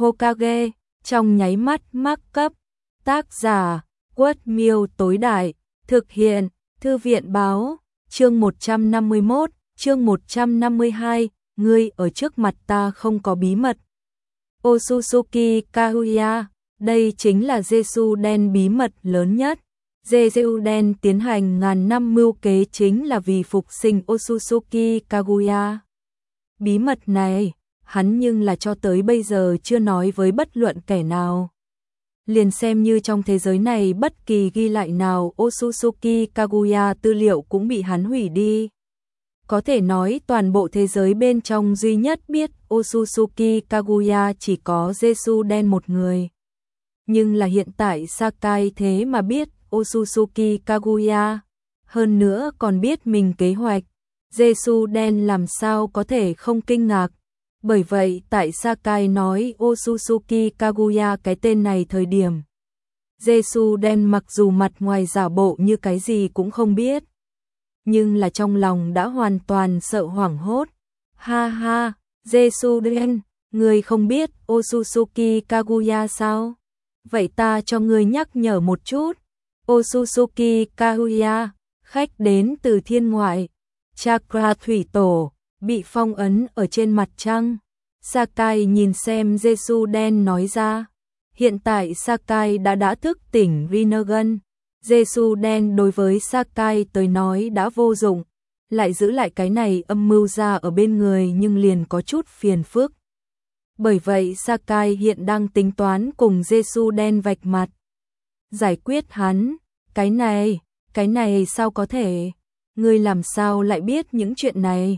Hokage, trong nháy mắt mắc cấp. Tác giả, Quất Miêu tối đại, thực hiện, Thư viện báo, chương 151, chương 152, ngươi ở trước mặt ta không có bí mật. Otsutsuki Kaguya, đây chính là Jesuden bí mật lớn nhất. Jesuden tiến hành ngàn năm mưu kế chính là vì phục sinh Otsutsuki Kaguya. Bí mật này, hắn nhưng là cho tới bây giờ chưa nói với bất luận kẻ nào. Liền xem như trong thế giới này bất kỳ ghi lại nào Otsutsuki Kaguya tư liệu cũng bị hắn hủy đi. Có thể nói toàn bộ thế giới bên trong duy nhất biết Otsutsuki Kaguya chỉ có Jesuden một người. Nhưng là hiện tại Sakai thế mà biết Otsutsuki Kaguya, hơn nữa còn biết mình kế hoạch. Jesuden làm sao có thể không kinh ngạc. Bởi vậy tại Sakai nói Otsutsuki Kaguya cái tên này thời điểm, Jesuden mặc dù mặt ngoài giả bộ như cái gì cũng không biết, nhưng là trong lòng đã hoàn toàn sợ hoảng hốt. Ha ha, Jesuden, ngươi không biết Otsutsuki Kaguya sao? Vậy ta cho ngươi nhắc nhở một chút. Otsutsuki Kaguya, khách đến từ thiên ngoại, Chakra thủy tổ, bị phong ấn ở trên mặt trăng. Sakai nhìn xem Jesuden nói ra. Hiện tại Sakai đã thức tỉnh Rinnegan. Jesuden đối với Sakai tới nói đã vô dụng, lại giữ lại cái này âm mưu ra ở bên người nhưng liền có chút phiền phức. Bởi vậy Sakai hiện đang tính toán cùng Jesuden vạch mặt. Giải quyết hắn. Cái này sao có thể? Ngươi làm sao lại biết những chuyện này?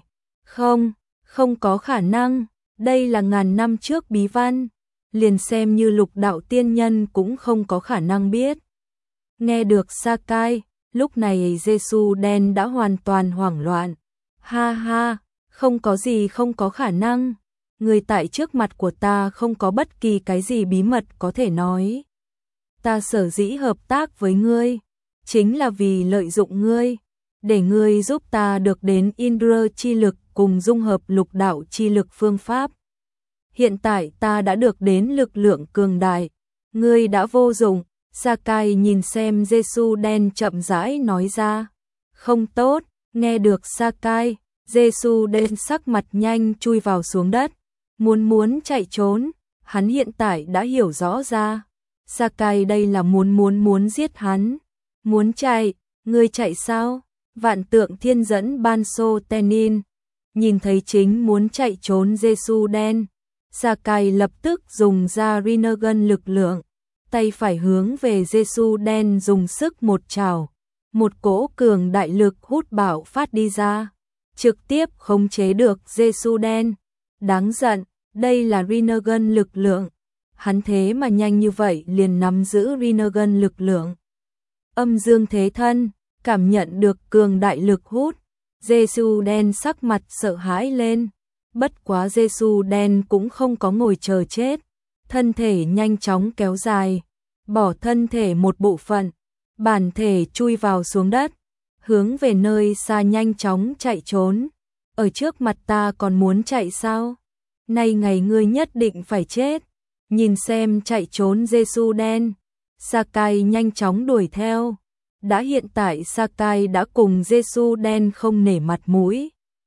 Không có khả năng. Đây là ngàn năm trước bí văn. Liền xem như Lục đạo tiên nhân cũng không có khả năng biết. Nghe được Sakai, lúc này Jesuden đã hoàn toàn hoảng loạn. Ha ha, không có gì không có khả năng. Người tại trước mặt của ta không có bất kỳ cái gì bí mật có thể nói. Ta sở dĩ hợp tác với ngươi, chính là vì lợi dụng ngươi, để ngươi giúp ta được đến Indra chi lực cùng dung hợp lục đạo chi lực phương pháp. Hiện tại ta đã được đến lực lượng cường đại, ngươi đã vô dụng. Sakai nhìn xem Jesuden chậm rãi nói ra. Không tốt, nghe được Sakai, Jesuden sắc mặt nhanh chui vào xuống đất. Muốn chạy trốn, hắn hiện tại đã hiểu rõ ra. Sakai đây là muốn giết hắn. Muốn chạy, ngươi chạy sao? Vạn tượng thiên dẫn Banso Tenin. Nhìn thấy chính muốn chạy trốn Jesuden, Sakai lập tức dùng ra Rinnegan lực lượng. Tay phải hướng về Jesuden dùng sức một trảo. Một cỗ cường đại lực hút bạo phát đi ra. Trực tiếp khống chế được Jesuden. Đáng giận, đây là Rinnegan lực lượng. Hắn thế mà nhanh như vậy liền nắm giữ Rinnegan lực lượng. Âm dương thế thân, cảm nhận được cường đại lực hút. Jesuden sắc mặt sợ hãi lên. Bất quá Jesuden cũng không có ngồi chờ chết. Thân thể nhanh chóng kéo dài, bỏ thân thể một bộ phận, bản thể chui vào xuống đất, hướng về nơi xa nhanh chóng chạy trốn. Ở trước mặt ta còn muốn chạy sao? Nay ngày ngươi nhất định phải chết. Nhìn xem chạy trốn Jesuden, Sakai nhanh chóng đuổi theo. Đã hiện tại Sakai đã cùng Jesuden không nể mặt mũi.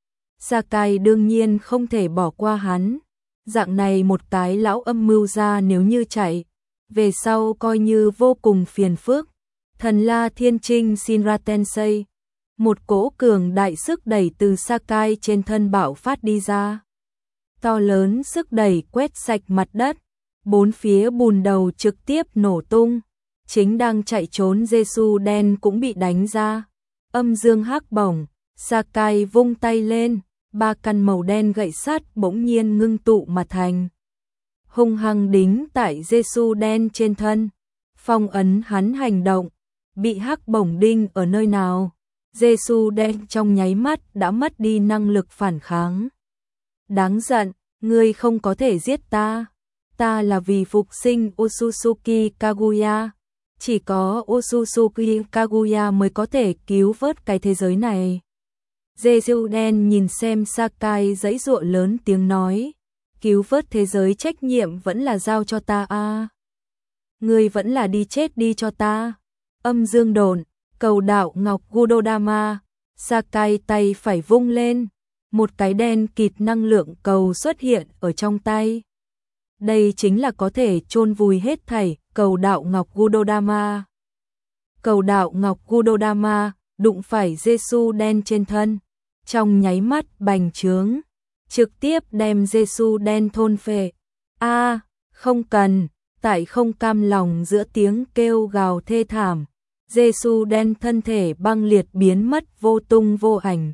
Sakai đương nhiên không thể bỏ qua hắn. Dạng này một cái lão âm mưu ra nếu như chạy, về sau coi như vô cùng phiền phức. Thần La Thiên Trinh Shinra Tensei, một cỗ cường đại sức đẩy từ Sakai trên thân bạo phát đi ra. To lớn sức đẩy quét sạch mặt đất, bốn phía bùn đầu trực tiếp nổ tung. Chính đang chạy trốn Jesuden cũng bị đánh ra. Âm dương hắc bổng, Sakai vung tay lên. Ba căn màu đen gậy sắt bỗng nhiên ngưng tụ mà thành. Hung hăng đính tại Jesuden trên thân. Phong ấn hắn hành động. Bị hắc bổng đinh ở nơi nào. Jesuden trong nháy mắt đã mất đi năng lực phản kháng. Đáng giận, ngươi không có thể giết ta. Ta là vì phục sinh Otsutsuki Kaguya. Chỉ có Otsutsuki Kaguya mới có thể cứu vớt cái thế giới này. Jesuden nhìn xem Sakai giãy giụa lớn tiếng nói. cứu vớt thế giới trách nhiệm vẫn là giao cho ta a. Ngươi vẫn là đi chết đi cho ta. Âm dương độn, cầu đạo ngọc Gudodama, Sakai tay phải vung lên, một cái đen kịt năng lượng cầu xuất hiện ở trong tay. Đây chính là có thể chôn vùi hết thảy, cầu đạo ngọc Gudodama. Cầu đạo ngọc Gudodama đụng phải Jesu đen trên thân, trong nháy mắt bành trướng, trực tiếp đem Jesu đen thôn phệ. A, không cần, tại không cam lòng giữa tiếng kêu gào thê thảm, Jesu đen thân thể băng liệt biến mất vô tung vô ảnh.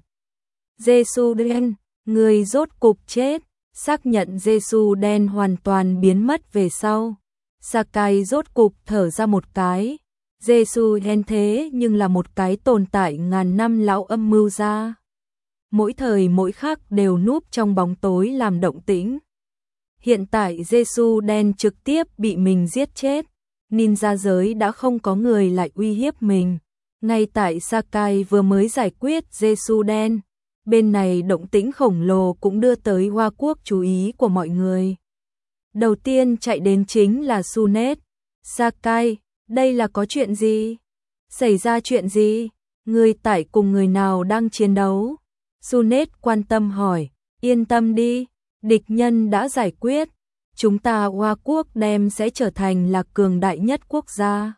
Jesu đen, người rốt cục chết. Xác nhận Jesu đen hoàn toàn biến mất về sau, Sakai rốt cục thở ra một cái. Jesu đen thế nhưng là một cái tồn tại ngàn năm lão âm mưu ra, mỗi thời mỗi khắc đều núp trong bóng tối làm động tĩnh. Hiện tại Jesu đen trực tiếp bị mình giết chết, ninja giới đã không có người lại uy hiếp mình. Ngay tại Sakai vừa mới giải quyết Jesu đen, bên này động tĩnh khổng lồ cũng đưa tới Hoa Quốc chú ý của mọi người. Đầu tiên chạy đến chính là Sunet. Sakai, đây là có chuyện gì? Xảy ra chuyện gì? Người tại cùng người nào đang chiến đấu? Sunet quan tâm hỏi. Yên tâm đi, địch nhân đã giải quyết. Chúng ta Hoa Quốc đem sẽ trở thành là cường đại nhất quốc gia.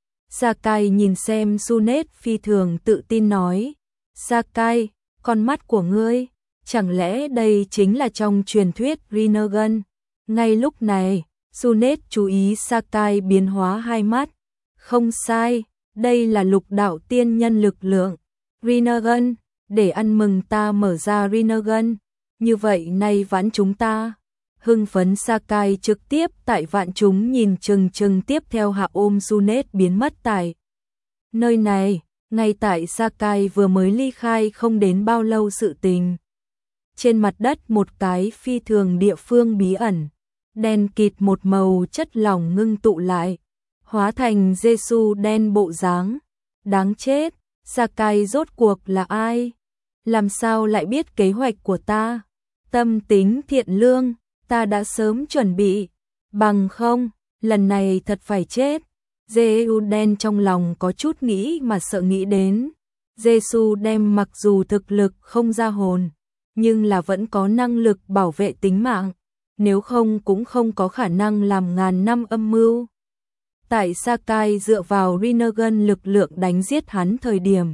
Sakai nhìn xem Sunet phi thường tự tin nói. Sakai, con mắt của ngươi, chẳng lẽ đây chính là trong truyền thuyết Rinnegan? Ngay lúc này, Sunet chú ý Sakai biến hóa hai mắt. Không sai, đây là lục đạo tiên nhân lực lượng. Rinnegan, để ăn mừng ta mở ra Rinnegan, như vậy nay vãn chúng ta. Hưng phấn Sakai trực tiếp tại vạn chúng nhìn chừng tiếp theo hạ ôm Sunet biến mất tại nơi này. Ngay tại Sakai vừa mới ly khai không đến bao lâu sự tình. Trên mặt đất một cái phi thường địa phương bí ẩn, đen kịt một màu chất lỏng ngưng tụ lại, hóa thành Jesu đen bộ dáng. Đáng chết, Sakai rốt cuộc là ai? Làm sao lại biết kế hoạch của ta? Tâm tính thiện lương, ta đã sớm chuẩn bị, bằng không, lần này thật phải chết. Jesu đen trong lòng có chút nghĩ mà sợ nghĩ đến. Jesu đem mặc dù thực lực không ra hồn, nhưng là vẫn có năng lực bảo vệ tính mạng, nếu không cũng không có khả năng làm ngàn năm âm mưu. Tại Sakai dựa vào Rinnegan lực lượng đánh giết hắn thời điểm,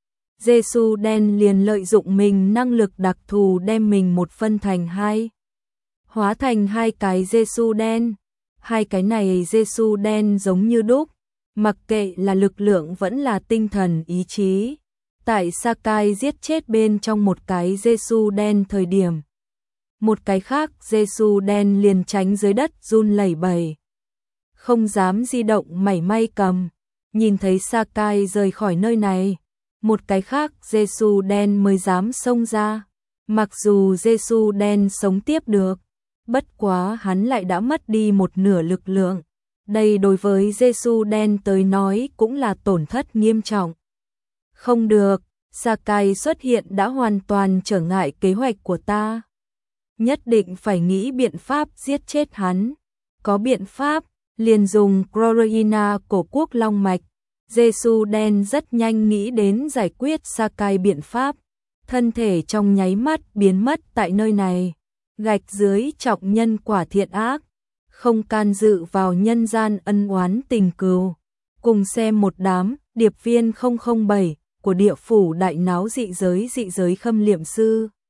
Jesu đen liền lợi dụng mình năng lực đặc thù đem mình một phân thành hai, hóa thành hai cái Jesu đen. Hai cái này Jesu đen giống như đúc, mặc kệ là lực lượng vẫn là tinh thần ý chí. Tại Sakai giết chết bên trong một cái Jesu đen thời điểm, một cái khác Jesu đen liền tránh dưới đất run lẩy bẩy, không dám di động mảy may cầm. Nhìn thấy Sakai rời khỏi nơi này, một cái khác Jesu đen mới dám xông ra. Mặc dù Jesu đen sống tiếp được, bất quá hắn lại đã mất đi một nửa lực lượng. Đây đối với Jesu đen tới nói cũng là tổn thất nghiêm trọng. Không được, Sakai xuất hiện đã hoàn toàn trở ngại kế hoạch của ta. Nhất định phải nghĩ biện pháp giết chết hắn. Có biện pháp, liền dùng Chlorina cổ quốc long mạch. Jesu đen rất nhanh nghĩ đến giải quyết Sakai biện pháp. Thân thể trong nháy mắt biến mất tại nơi này. Gạch dưới trọng nhân quả thiện ác, không can dự vào nhân gian ân oán tình cừu. Cùng xem một đám điệp viên 007 của địa phủ đại náo dị giới khâm liệm sư.